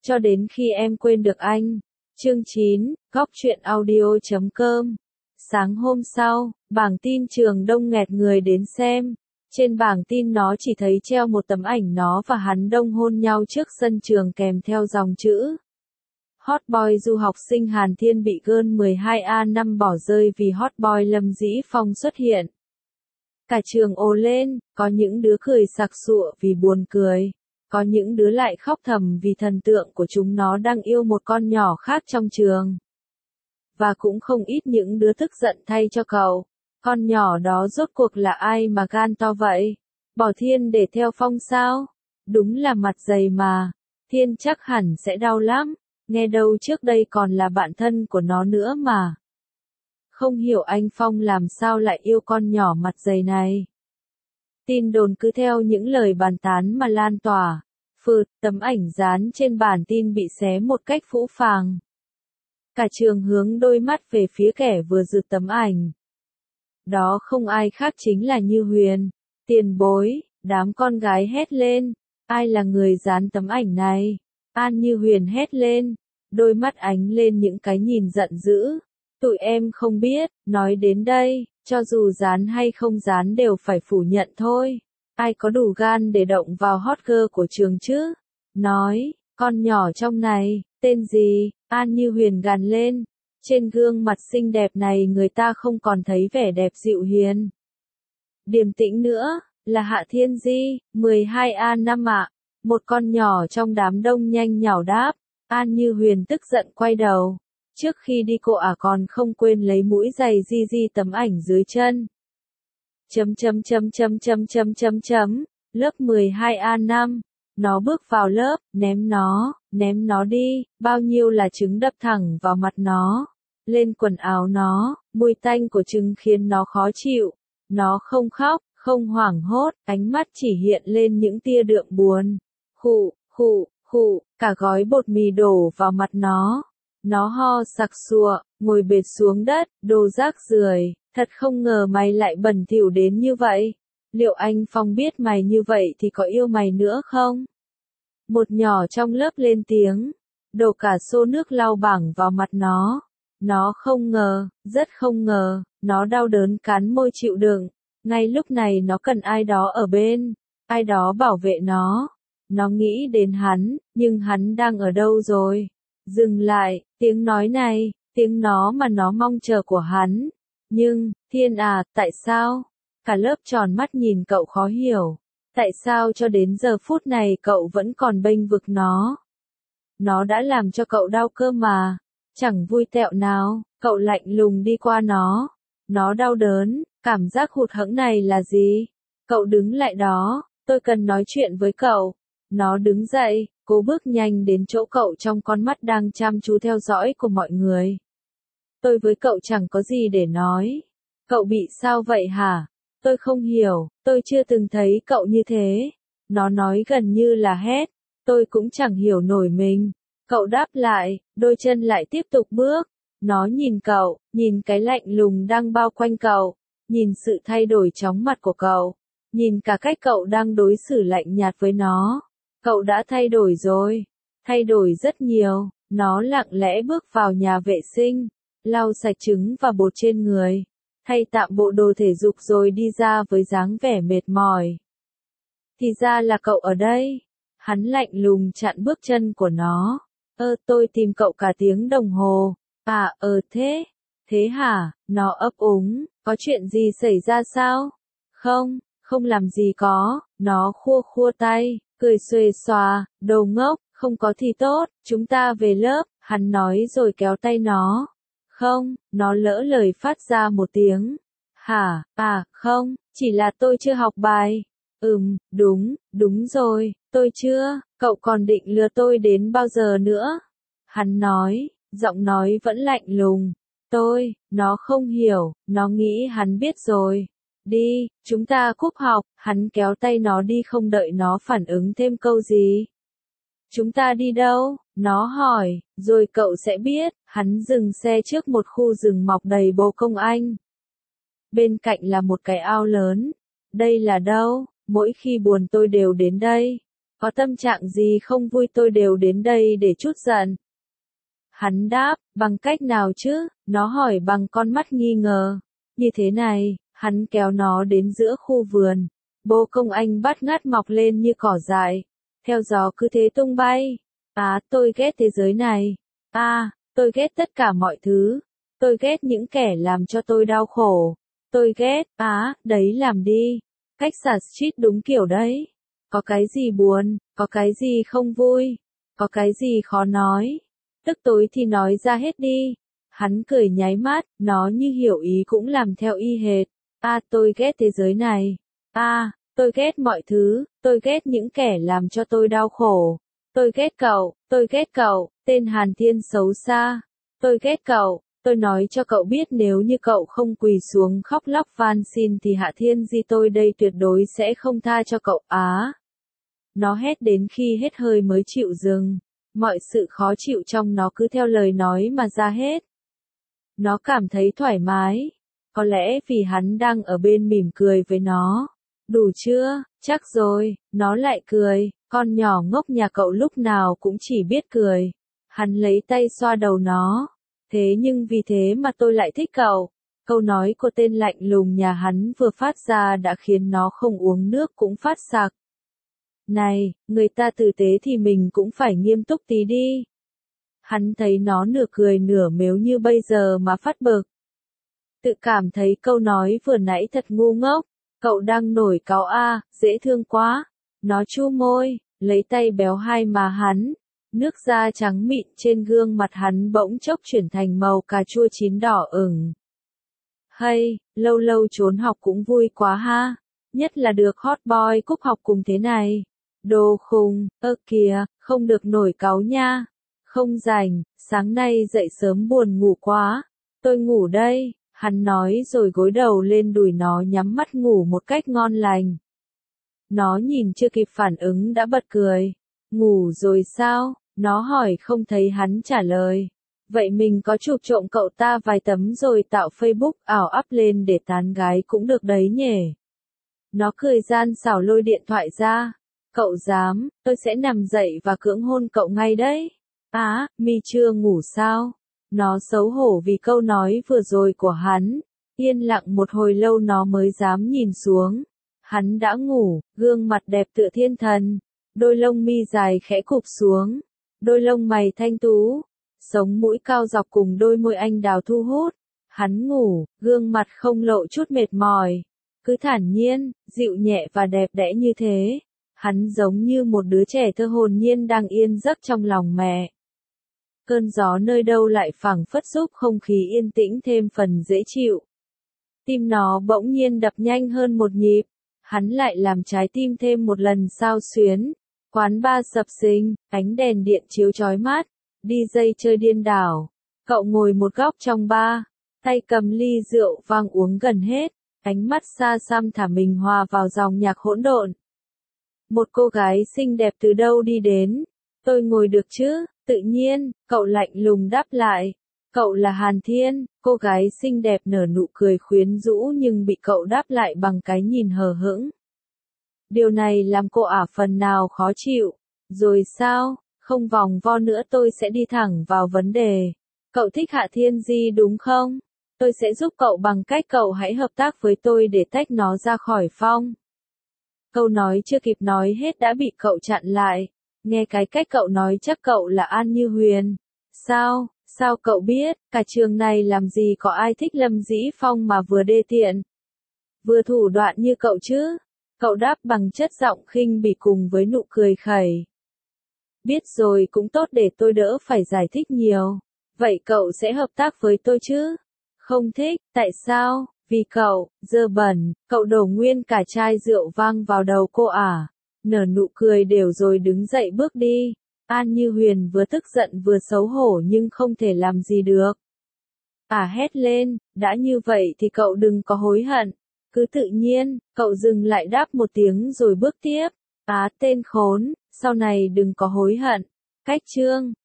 cho đến khi em quên được anh. Chương 9, Góc truyện audio.com. Sáng hôm sau, bảng tin trường đông nghẹt người đến xem. Trên bảng tin nó chỉ thấy treo một tấm ảnh nó và hắn đông hôn nhau trước sân trường kèm theo dòng chữ. Hot boy du học sinh Hàn Thiên bị Girl 12A5 bỏ rơi vì hot boy Lâm Dĩ Phong xuất hiện. Cả trường ồ lên, có những đứa cười sặc sụa vì buồn cười. Có những đứa lại khóc thầm vì thần tượng của chúng nó đang yêu một con nhỏ khác trong trường. Và cũng không ít những đứa tức giận thay cho cậu. Con nhỏ đó rốt cuộc là ai mà gan to vậy? Bỏ Thiên để theo Phong sao? Đúng là mặt dày mà. Thiên chắc hẳn sẽ đau lắm. Nghe đâu trước đây còn là bạn thân của nó nữa mà. Không hiểu anh Phong làm sao lại yêu con nhỏ mặt dày này. Tin đồn cứ theo những lời bàn tán mà lan tỏa. Phượt, tấm ảnh dán trên bản tin bị xé một cách phũ phàng. Cả trường hướng đôi mắt về phía kẻ vừa giật tấm ảnh. Đó không ai khác chính là Như Huyền. Tiền bối, đám con gái hét lên. Ai là người dán tấm ảnh này? An Như Huyền hét lên. Đôi mắt ánh lên những cái nhìn giận dữ. Tụi em không biết, nói đến đây, cho dù dán hay không dán đều phải phủ nhận thôi. Ai có đủ gan để động vào hot girl của trường chứ? Nói, con nhỏ trong này, tên gì? An Như Huyền gằn lên. Trên gương mặt xinh đẹp này người ta không còn thấy vẻ đẹp dịu hiền. Điềm tĩnh nữa, là Hạ Thiên Di, 12A5 ạ. Một con nhỏ trong đám đông nhanh nhảu đáp. An Như Huyền tức giận quay đầu. Trước khi đi cô còn không quên lấy mũi giày di tấm ảnh dưới chân. Lớp 12A5. Nó bước vào lớp, ném nó đi, bao nhiêu là trứng đập thẳng vào mặt nó. Lên quần áo nó, mùi tanh của trứng khiến nó khó chịu. Nó không khóc, không hoảng hốt, ánh mắt chỉ hiện lên những tia đượm buồn. Khụ, cả gói bột mì đổ vào mặt nó. Nó ho sặc sụa, ngồi bệt xuống đất, đồ rác rưởi, thật không ngờ mày lại bẩn thỉu đến như vậy. Liệu anh Phong biết mày như vậy thì có yêu mày nữa không? Một nhỏ trong lớp lên tiếng, đổ cả xô nước lau bảng vào mặt nó. Nó không ngờ, rất không ngờ, nó đau đớn cắn môi chịu đựng. Ngay lúc này nó cần ai đó ở bên, ai đó bảo vệ nó. Nó nghĩ đến hắn, nhưng hắn đang ở đâu rồi? Dừng lại, tiếng nói này, tiếng nó mà nó mong chờ của hắn. Nhưng, Thiên à, tại sao? Cả lớp tròn mắt nhìn cậu khó hiểu. Tại sao cho đến giờ phút này cậu vẫn còn bênh vực nó? Nó đã làm cho cậu đau cơ mà. Chẳng vui tẹo nào, cậu lạnh lùng đi qua nó. Nó đau đớn, cảm giác hụt hẫng này là gì? Cậu đứng lại đó, tôi cần nói chuyện với cậu. Nó đứng dậy, cố bước nhanh đến chỗ cậu trong con mắt đang chăm chú theo dõi của mọi người. Tôi với cậu chẳng có gì để nói. Cậu bị sao vậy hả? Tôi không hiểu, tôi chưa từng thấy cậu như thế. Nó nói gần như là hét. Tôi cũng chẳng hiểu nổi mình. Cậu đáp lại, đôi chân lại tiếp tục bước. Nó nhìn cậu, nhìn cái lạnh lùng đang bao quanh cậu. Nhìn sự thay đổi chóng mặt của cậu. Nhìn cả cách cậu đang đối xử lạnh nhạt với nó. Cậu đã thay đổi rồi. Thay đổi rất nhiều. Nó lặng lẽ bước vào nhà vệ sinh. Lau sạch trứng và bột trên người. Thay tạm bộ đồ thể dục rồi đi ra với dáng vẻ mệt mỏi. Thì ra là cậu ở đây. Hắn lạnh lùng chặn bước chân của nó. Tôi tìm cậu cả tiếng đồng hồ. Thế hả? Nó ấp úng. Có chuyện gì xảy ra sao? Không làm gì có. Nó khua tay, cười xuề xòa, đồ ngốc, không có thì tốt, chúng ta về lớp, hắn nói rồi kéo tay nó. Không, nó lỡ lời phát ra một tiếng. Hả, không, chỉ là tôi chưa học bài. Đúng rồi, tôi chưa, cậu còn định lừa tôi đến bao giờ nữa? Hắn nói, giọng nói vẫn lạnh lùng. Nó không hiểu, nó nghĩ hắn biết rồi. Đi, chúng ta cúp học, hắn kéo tay nó đi không đợi nó phản ứng thêm câu gì. Chúng ta đi đâu? Nó hỏi, rồi cậu sẽ biết. Hắn dừng xe trước một khu rừng mọc đầy bồ công anh. Bên cạnh là một cái ao lớn. Đây là đâu? Mỗi khi buồn tôi đều đến đây. Có tâm trạng gì không vui tôi đều đến đây để trút giận. Hắn đáp, bằng cách nào chứ? Nó hỏi bằng con mắt nghi ngờ. Như thế này, hắn kéo nó đến giữa khu vườn. Bồ công anh bát ngát mọc lên như cỏ dại. Theo gió cứ thế tung bay. Tôi ghét thế giới này. Tôi ghét tất cả mọi thứ. Tôi ghét những kẻ làm cho tôi đau khổ. Tôi ghét, đấy làm đi. Cách xả stress đúng kiểu đấy. Có cái gì buồn, có cái gì không vui, có cái gì khó nói. Tức tối thì nói ra hết đi. Hắn cười nháy mắt, nó như hiểu ý cũng làm theo y hệt. Tôi ghét thế giới này. Tôi ghét mọi thứ, tôi ghét những kẻ làm cho tôi đau khổ. Tôi ghét cậu, tên Hàn Thiên xấu xa. Tôi ghét cậu, tôi nói cho cậu biết nếu như cậu không quỳ xuống khóc lóc van xin thì Hạ Thiên Di tôi đây tuyệt đối sẽ không tha cho cậu. Nó hét đến khi hết hơi mới chịu dừng. Mọi sự khó chịu trong nó cứ theo lời nói mà ra hết. Nó cảm thấy thoải mái. Có lẽ vì hắn đang ở bên mỉm cười với nó. Đủ chưa? Chắc rồi. Nó lại cười. Con nhỏ ngốc nhà cậu lúc nào cũng chỉ biết cười. Hắn lấy tay xoa đầu nó. Thế nhưng vì thế mà tôi lại thích cậu. Câu nói của tên lạnh lùng nhà hắn vừa phát ra đã khiến nó không uống nước cũng phát sặc. Này, người ta tử tế thì mình cũng phải nghiêm túc tí đi. Hắn thấy nó nửa cười nửa mếu như bây giờ mà phát bực. Tự cảm thấy câu nói vừa nãy thật ngu ngốc. Cậu đang nổi cáu dễ thương quá. Nó chu môi, lấy tay béo hai má hắn. Nước da trắng mịn trên gương mặt hắn bỗng chốc chuyển thành màu cà chua chín đỏ ửng. Hay, lâu lâu trốn học cũng vui quá ha. Nhất là được hot boy cúp học cùng thế này. Đồ khùng, kìa, không được nổi cáu nha. Không rảnh, sáng nay dậy sớm buồn ngủ quá. Tôi ngủ đây, hắn nói rồi gối đầu lên đùi nó nhắm mắt ngủ một cách ngon lành. Nó nhìn chưa kịp phản ứng đã bật cười. Ngủ rồi sao? Nó hỏi không thấy hắn trả lời. Vậy mình có chụp trộm cậu ta vài tấm rồi tạo Facebook ảo up lên để tán gái cũng được đấy nhỉ. Nó cười gian xảo lôi điện thoại ra. Cậu dám, tôi sẽ nằm dậy và cưỡng hôn cậu ngay đấy. Mi chưa ngủ sao? Nó xấu hổ vì câu nói vừa rồi của hắn. Yên lặng một hồi lâu nó mới dám nhìn xuống. Hắn đã ngủ, gương mặt đẹp tựa thiên thần. Đôi lông mi dài khẽ cụp xuống. Đôi lông mày thanh tú. Sống mũi cao dọc cùng đôi môi anh đào thu hút. Hắn ngủ, gương mặt không lộ chút mệt mỏi. Cứ thản nhiên, dịu nhẹ và đẹp đẽ như thế. Hắn giống như một đứa trẻ thơ hồn nhiên đang yên giấc trong lòng mẹ. Cơn gió nơi đâu lại phảng phất giúp không khí yên tĩnh thêm phần dễ chịu. Tim nó bỗng nhiên đập nhanh hơn một nhịp. Hắn lại làm trái tim thêm một lần xao xuyến. Quán bar sập sình, ánh đèn điện chiếu chói mắt. DJ chơi điên đảo. Cậu ngồi một góc trong bar. Tay cầm ly rượu vang uống gần hết. Ánh mắt xa xăm thả mình hòa vào dòng nhạc hỗn độn. Một cô gái xinh đẹp từ đâu đi đến. Tôi ngồi được chứ? Tự nhiên, cậu lạnh lùng đáp lại. Cậu là Hàn Thiên. Cô gái xinh đẹp nở nụ cười khuyến rũ nhưng bị cậu đáp lại bằng cái nhìn hờ hững. Điều này làm cô ả phần nào khó chịu. Rồi sao? Không vòng vo nữa tôi sẽ đi thẳng vào vấn đề. Cậu thích Hạ Thiên Di đúng không? Tôi sẽ giúp cậu bằng cách cậu hãy hợp tác với tôi để tách nó ra khỏi phong. Câu nói chưa kịp nói hết đã bị cậu chặn lại. Nghe cái cách cậu nói chắc cậu là An Như Huyền. Sao? Sao cậu biết? Cả trường này làm gì có ai thích Lâm Dĩ Phong mà vừa đê tiện, vừa thủ đoạn như cậu chứ? Cậu đáp bằng chất giọng khinh bỉ cùng với nụ cười khẩy. Biết rồi cũng tốt để tôi đỡ phải giải thích nhiều. Vậy cậu sẽ hợp tác với tôi chứ? Không thích, tại sao? Vì cậu, dơ bẩn, cậu đổ nguyên cả chai rượu vang vào đầu cô ả. Nở nụ cười đều rồi đứng dậy bước đi. An Như Huyền vừa tức giận vừa xấu hổ nhưng không thể làm gì được. Hét lên, đã như vậy thì cậu đừng có hối hận. Cứ tự nhiên, cậu dừng lại đáp một tiếng rồi bước tiếp. Tên khốn, sau này đừng có hối hận. Cách chương